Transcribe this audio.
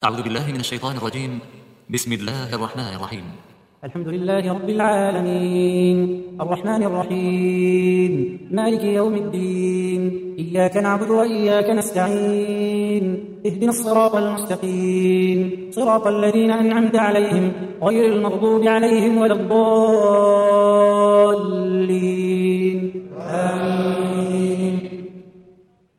أعوذ بالله من الشيطان الرجيم. بسم الله الرحمن الرحيم. الحمد لله رب العالمين الرحمن الرحيم مالك يوم الدين إياك نعبد وإياك نستعين اهدنا الصراط المستقيم صراط الذين أنعمت عليهم غير المغضوب عليهم ولا الضالين